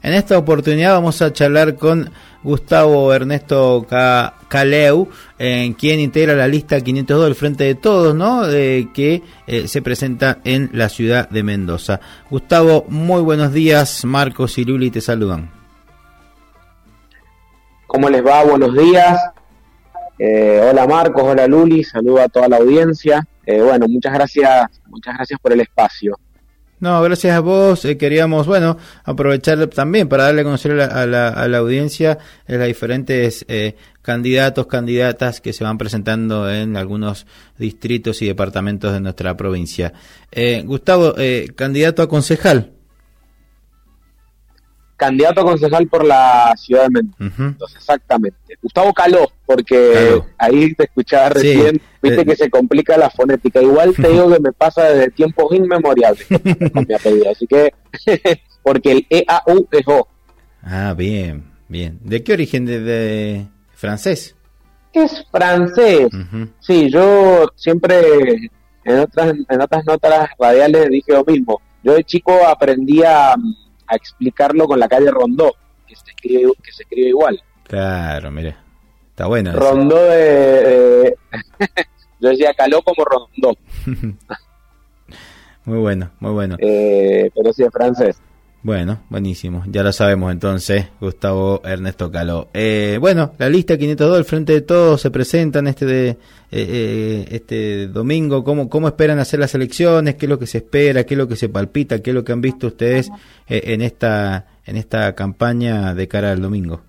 En esta oportunidad vamos a charlar con Gustavo Ernesto Caleu, quien integra la lista 502 del Frente de Todos, ¿no? Que se presenta en la ciudad de Mendoza. Gustavo, muy buenos días. Marcos y Luli te saludan. ¿Cómo les va? Buenos días. Hola Marcos, hola Luli, saludo a toda la audiencia. Bueno, muchas gracias por el espacio. No, gracias a vos. Queríamos, aprovechar también para darle a conocer a la audiencia las diferentes candidatos, candidatas que se van presentando en algunos distritos y departamentos de nuestra provincia. Gustavo, candidato a concejal. Candidato a concejal por la ciudad de Mendoza, Entonces, exactamente. Gustavo Caló, porque ahí te escuchaba recién, sí, viste que se complica la fonética. Igual te digo que me pasa desde tiempos inmemorables con mi apellido, así que, porque el EAU es O. Ah, bien. ¿De qué origen? ¿De francés? Es francés. Sí, yo siempre en otras notas radiales dije lo mismo. Yo de chico aprendí a explicarlo con la calle Rondó, que se escribe igual. Claro, mire, está bueno. Rondó yo decía Caló como Rondó. Muy bueno. Pero sí es francés. Bueno, buenísimo, ya lo sabemos entonces, Gustavo Ernesto Caló. La lista 502 del Frente de Todos se presentan este domingo. ¿Cómo esperan hacer las elecciones? ¿Qué es lo que se espera? ¿Qué es lo que se palpita? ¿Qué es lo que han visto ustedes en esta campaña de cara al domingo?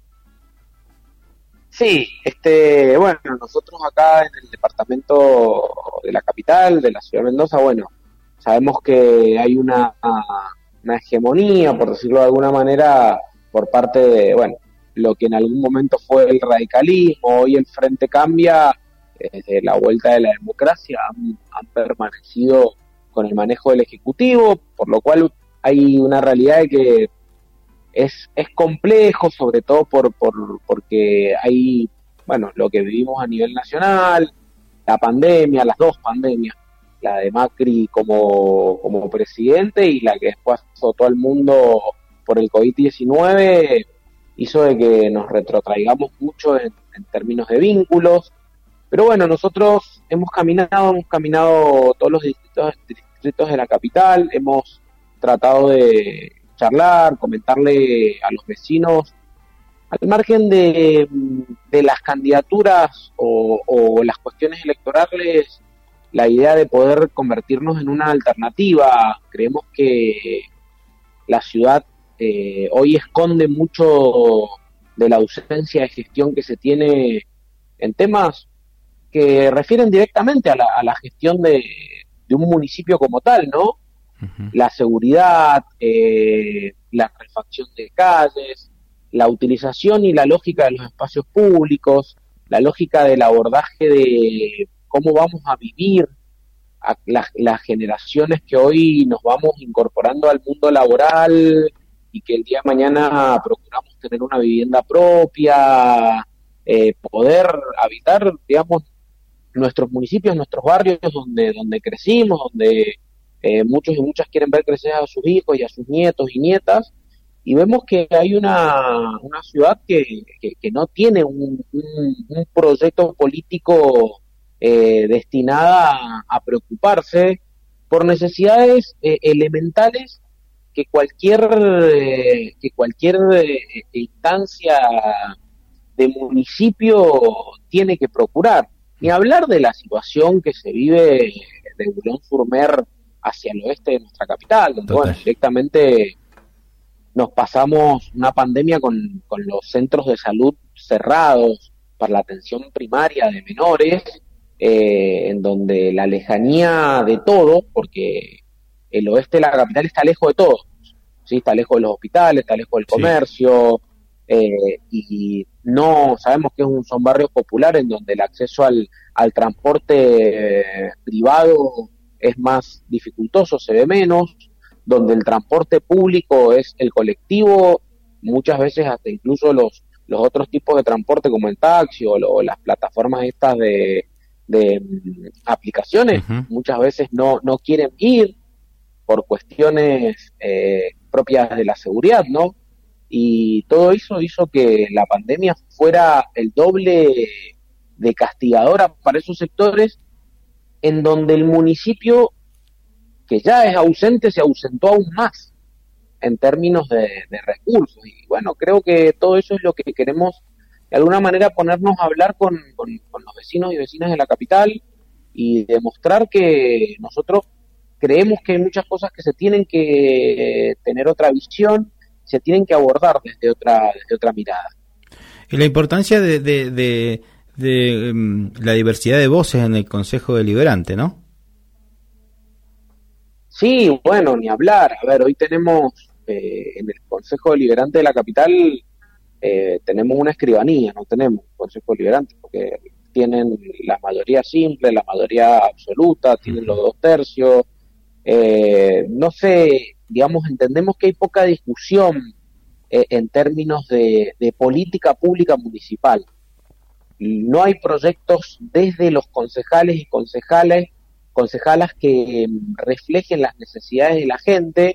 Sí, nosotros acá en el departamento de la capital, de la ciudad de Mendoza, sabemos que hay una hegemonía, por decirlo de alguna manera, por parte de, lo que en algún momento fue el radicalismo. Hoy el Frente Cambia, desde la vuelta de la democracia, han permanecido con el manejo del Ejecutivo, por lo cual hay una realidad de que es complejo, sobre todo porque hay, lo que vivimos a nivel nacional, la pandemia, las dos pandemias, la de Macri como presidente y la que después azotó al mundo por el COVID-19, hizo de que nos retrotraigamos mucho en términos de vínculos. Pero nosotros hemos caminado todos los distritos de la capital, hemos tratado de charlar, comentarle a los vecinos, al margen de las candidaturas o las cuestiones electorales, la idea de poder convertirnos en una alternativa. Creemos que la ciudad hoy esconde mucho de la ausencia de gestión que se tiene en temas que refieren directamente a la gestión de un municipio como tal, ¿no? La seguridad, la refacción de calles, la utilización y la lógica de los espacios públicos, la lógica del abordaje de cómo vamos a vivir a las generaciones que hoy nos vamos incorporando al mundo laboral y que el día de mañana procuramos tener una vivienda propia, poder habitar, nuestros municipios, nuestros barrios donde crecimos, donde muchos y muchas quieren ver crecer a sus hijos y a sus nietos y nietas, y vemos que hay una ciudad que no tiene un proyecto político destinada a preocuparse por necesidades elementales que cualquier instancia de municipio tiene que procurar. Ni hablar de la situación que se vive de Boulogne-sur-Mer hacia el oeste de nuestra capital, donde directamente nos pasamos una pandemia con los centros de salud cerrados para la atención primaria de menores, en donde la lejanía de todo, porque el oeste de la capital está lejos de todo, ¿sí? Está lejos de los hospitales, está lejos del comercio, y no sabemos que son barrios populares en donde el acceso al transporte privado es más dificultoso, se ve menos, donde el transporte público es el colectivo, muchas veces hasta incluso los otros tipos de transporte como el taxi o las plataformas estas de aplicaciones, muchas veces no quieren ir por cuestiones propias de la seguridad, ¿no? y todo eso hizo que la pandemia fuera el doble de castigadora para esos sectores, en donde el municipio, que ya es ausente, se ausentó aún más en términos de recursos. Y bueno, creo que todo eso es lo que queremos, de alguna manera, ponernos a hablar con los vecinos y vecinas de la capital y demostrar que nosotros creemos que hay muchas cosas que se tienen que tener otra visión, se tienen que abordar desde otra mirada. Y la importancia de la diversidad de voces en el Consejo Deliberante, ¿no? Sí, bueno, ni hablar. A ver, hoy tenemos en el Consejo Deliberante de la capital tenemos una escribanía, no tenemos Consejo Deliberante, porque tienen la mayoría simple, la mayoría absoluta, tienen los 2/3. No sé, digamos, entendemos que hay poca discusión en términos de política pública municipal. No hay proyectos desde los concejales y concejalas que reflejen las necesidades de la gente,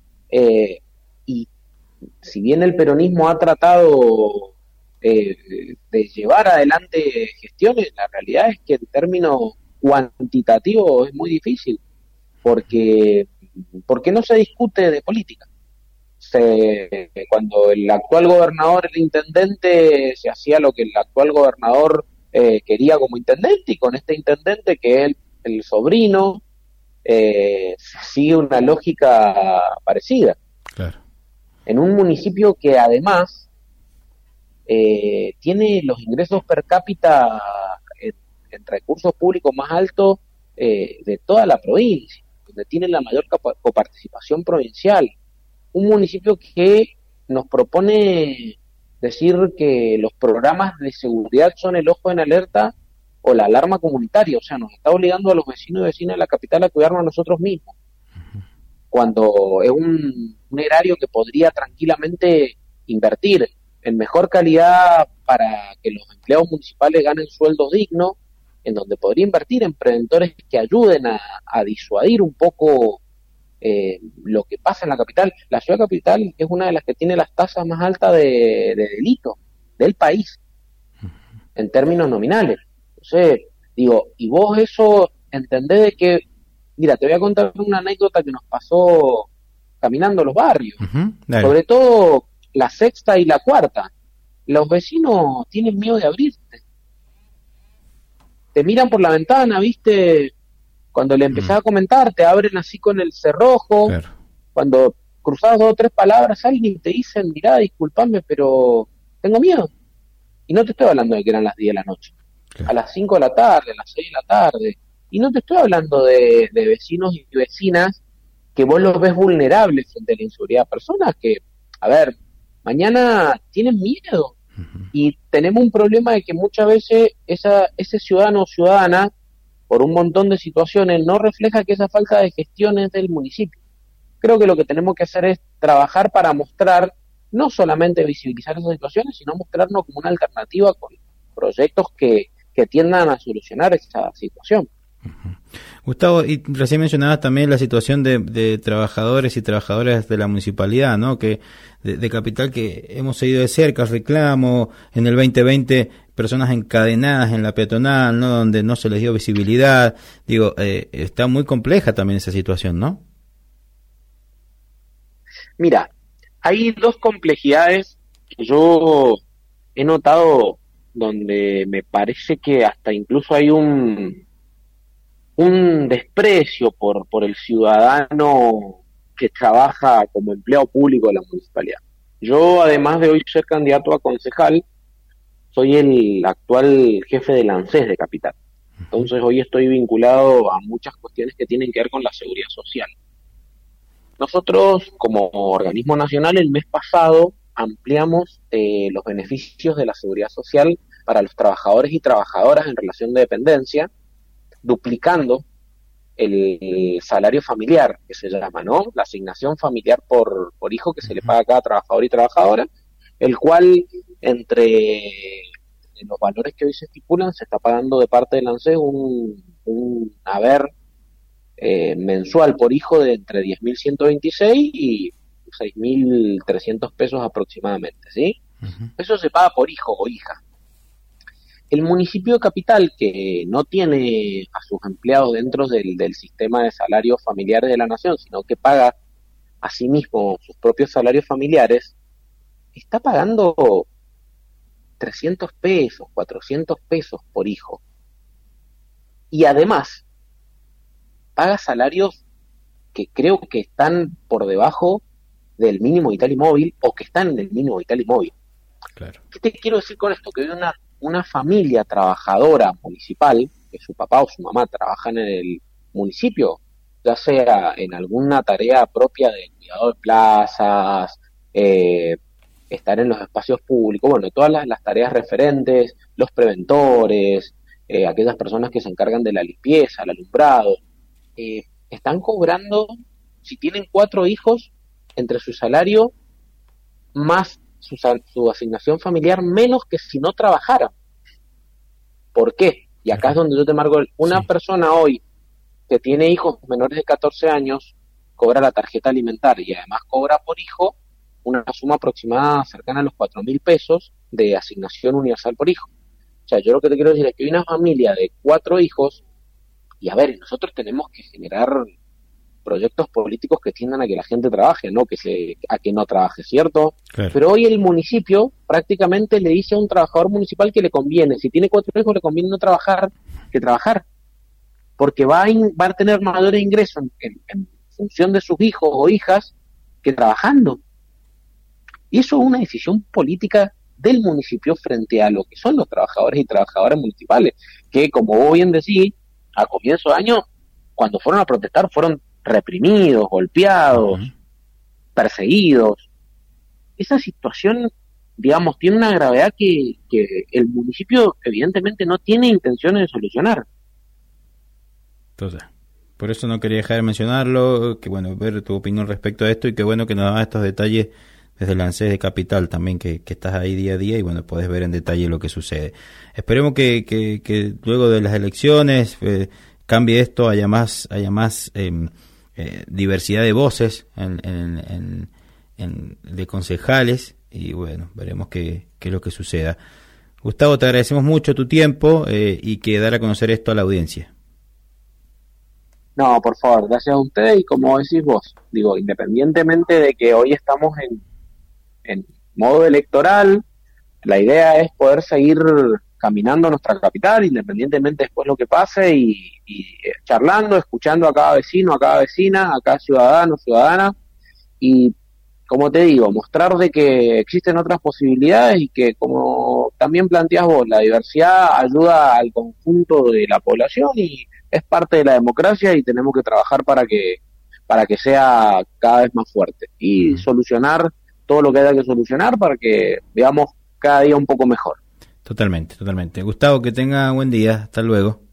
y si bien el peronismo ha tratado de llevar adelante gestiones, la realidad es que en términos cuantitativos es muy difícil, porque no se discute de política. Cuando el actual gobernador era intendente, se hacía lo que el actual gobernador quería como intendente, y con este intendente, que es el sobrino, sigue una lógica parecida. Claro. En un municipio que además tiene los ingresos per cápita en recursos públicos más altos de toda la provincia, donde tiene la mayor coparticipación provincial. Un municipio que nos propone decir que los programas de seguridad son el ojo en alerta o la alarma comunitaria, o sea, nos está obligando a los vecinos y vecinas de la capital a cuidarnos a nosotros mismos, cuando es un erario que podría tranquilamente invertir en mejor calidad para que los empleados municipales ganen sueldos dignos, en donde podría invertir en preventores que ayuden a disuadir un poco lo que pasa en la capital. La ciudad capital es una de las que tiene las tasas más altas de delito del país, en términos nominales. Entonces, digo, y vos eso entendés de que, mira, te voy a contar una anécdota que nos pasó caminando los barrios, sobre todo la sexta y la cuarta. Los vecinos tienen miedo de abrirte. Te miran por la ventana, ¿viste? Cuando le empezás a comentar, te abren así con el cerrojo. Claro. Cuando cruzás 2 o 3 palabras, alguien te dicen, mirá, disculpame, pero tengo miedo. Y no te estoy hablando de que eran las 10 de la noche. Claro. A las 5 de la tarde, a las 6 de la tarde. Y no te estoy hablando de vecinos y vecinas que vos los ves vulnerables frente a la inseguridad. Personas que, a ver, mañana tienen miedo. Y tenemos un problema de que muchas veces ese ciudadano o ciudadana, por un montón de situaciones, no refleja que esa falta de gestión es del municipio. Creo que lo que tenemos que hacer es trabajar para mostrar, no solamente visibilizar esas situaciones, sino mostrarnos como una alternativa con proyectos que tiendan a solucionar esa situación. Gustavo, y recién mencionabas también la situación de trabajadores y trabajadoras de la municipalidad, ¿no? Que de Capital, que hemos seguido de cerca el reclamo en el 2020, personas encadenadas en la peatonal, ¿no? Donde no se les dio visibilidad. Digo, está muy compleja también esa situación, ¿no? Mira, hay 2 complejidades que yo he notado, donde me parece que hasta incluso hay un desprecio por el ciudadano que trabaja como empleado público de la municipalidad. Yo, además de hoy ser candidato a concejal, soy el actual jefe del ANSES de Capital. Entonces hoy estoy vinculado a muchas cuestiones que tienen que ver con la seguridad social. Nosotros, como organismo nacional, el mes pasado ampliamos los beneficios de la seguridad social para los trabajadores y trabajadoras en relación de dependencia, duplicando el salario familiar, que se llama, ¿no? La asignación familiar por hijo que se le paga a cada trabajador y trabajadora, el cual, entre los valores que hoy se estipulan, se está pagando de parte del ANSES un haber mensual por hijo de entre 10.126 y 6.300 pesos aproximadamente, ¿sí? Ujú. Eso se paga por hijo o hija. El municipio de Capital, que no tiene a sus empleados dentro del sistema de salarios familiares de la nación, sino que paga a sí mismo sus propios salarios familiares, está pagando 300 pesos, 400 pesos por hijo. Y además, paga salarios que creo que están por debajo del mínimo vital y móvil o que están en el mínimo vital y móvil. Claro. ¿Qué te quiero decir con esto? Que hay una familia trabajadora municipal, que su papá o su mamá trabajan en el municipio, ya sea en alguna tarea propia de cuidado de plazas, estar en los espacios públicos, bueno, todas las tareas referentes, los preventores, aquellas personas que se encargan de la limpieza, el alumbrado, están cobrando, si tienen 4 hijos, entre su salario más su asignación familiar, menos que si no trabajaran. ¿Por qué? Y acá es donde yo te marco, una Sí. persona hoy que tiene hijos menores de 14 años, cobra la tarjeta alimentaria y además cobra por hijo una suma aproximada cercana a los 4.000 pesos de asignación universal por hijo. O sea, yo lo que te quiero decir es que hay una familia de 4 hijos y a ver, nosotros tenemos que generar proyectos políticos que tiendan a que la gente trabaje, no a que no trabaje, ¿cierto? Claro. Pero hoy el municipio prácticamente le dice a un trabajador municipal que le conviene, si tiene 4 hijos le conviene no trabajar que trabajar, porque va a tener mayores ingresos en función de sus hijos o hijas que trabajando. Y eso es una decisión política del municipio frente a lo que son los trabajadores y trabajadoras municipales, que como vos bien decís, a comienzo de año, cuando fueron a protestar, fueron reprimidos, golpeados, Ujú. perseguidos. Esa situación, digamos, tiene una gravedad que el municipio evidentemente no tiene intenciones de solucionar. Entonces, por eso no quería dejar de mencionarlo, que bueno, ver tu opinión respecto a esto y que bueno que nos das estos detalles desde el ANSES de Capital también, que estás ahí día a día y bueno, podés ver en detalle lo que sucede. Esperemos que luego de las elecciones cambie esto, haya más diversidad de voces de concejales y bueno, veremos qué es lo que suceda. Gustavo, te agradecemos mucho tu tiempo y que dar a conocer esto a la audiencia. No, por favor, gracias a ustedes y como decís vos, digo, independientemente de que hoy estamos en modo electoral, la idea es poder seguir caminando a nuestra capital, independientemente después lo que pase y charlando, escuchando a cada vecino, a cada vecina, a cada ciudadano, ciudadana, y como te digo, mostrar de que existen otras posibilidades y que como también planteas vos, la diversidad ayuda al conjunto de la población y es parte de la democracia y tenemos que trabajar para que sea cada vez más fuerte y solucionar todo lo que haya que solucionar para que veamos cada día un poco mejor. Totalmente, totalmente. Gustavo, que tenga buen día. Hasta luego.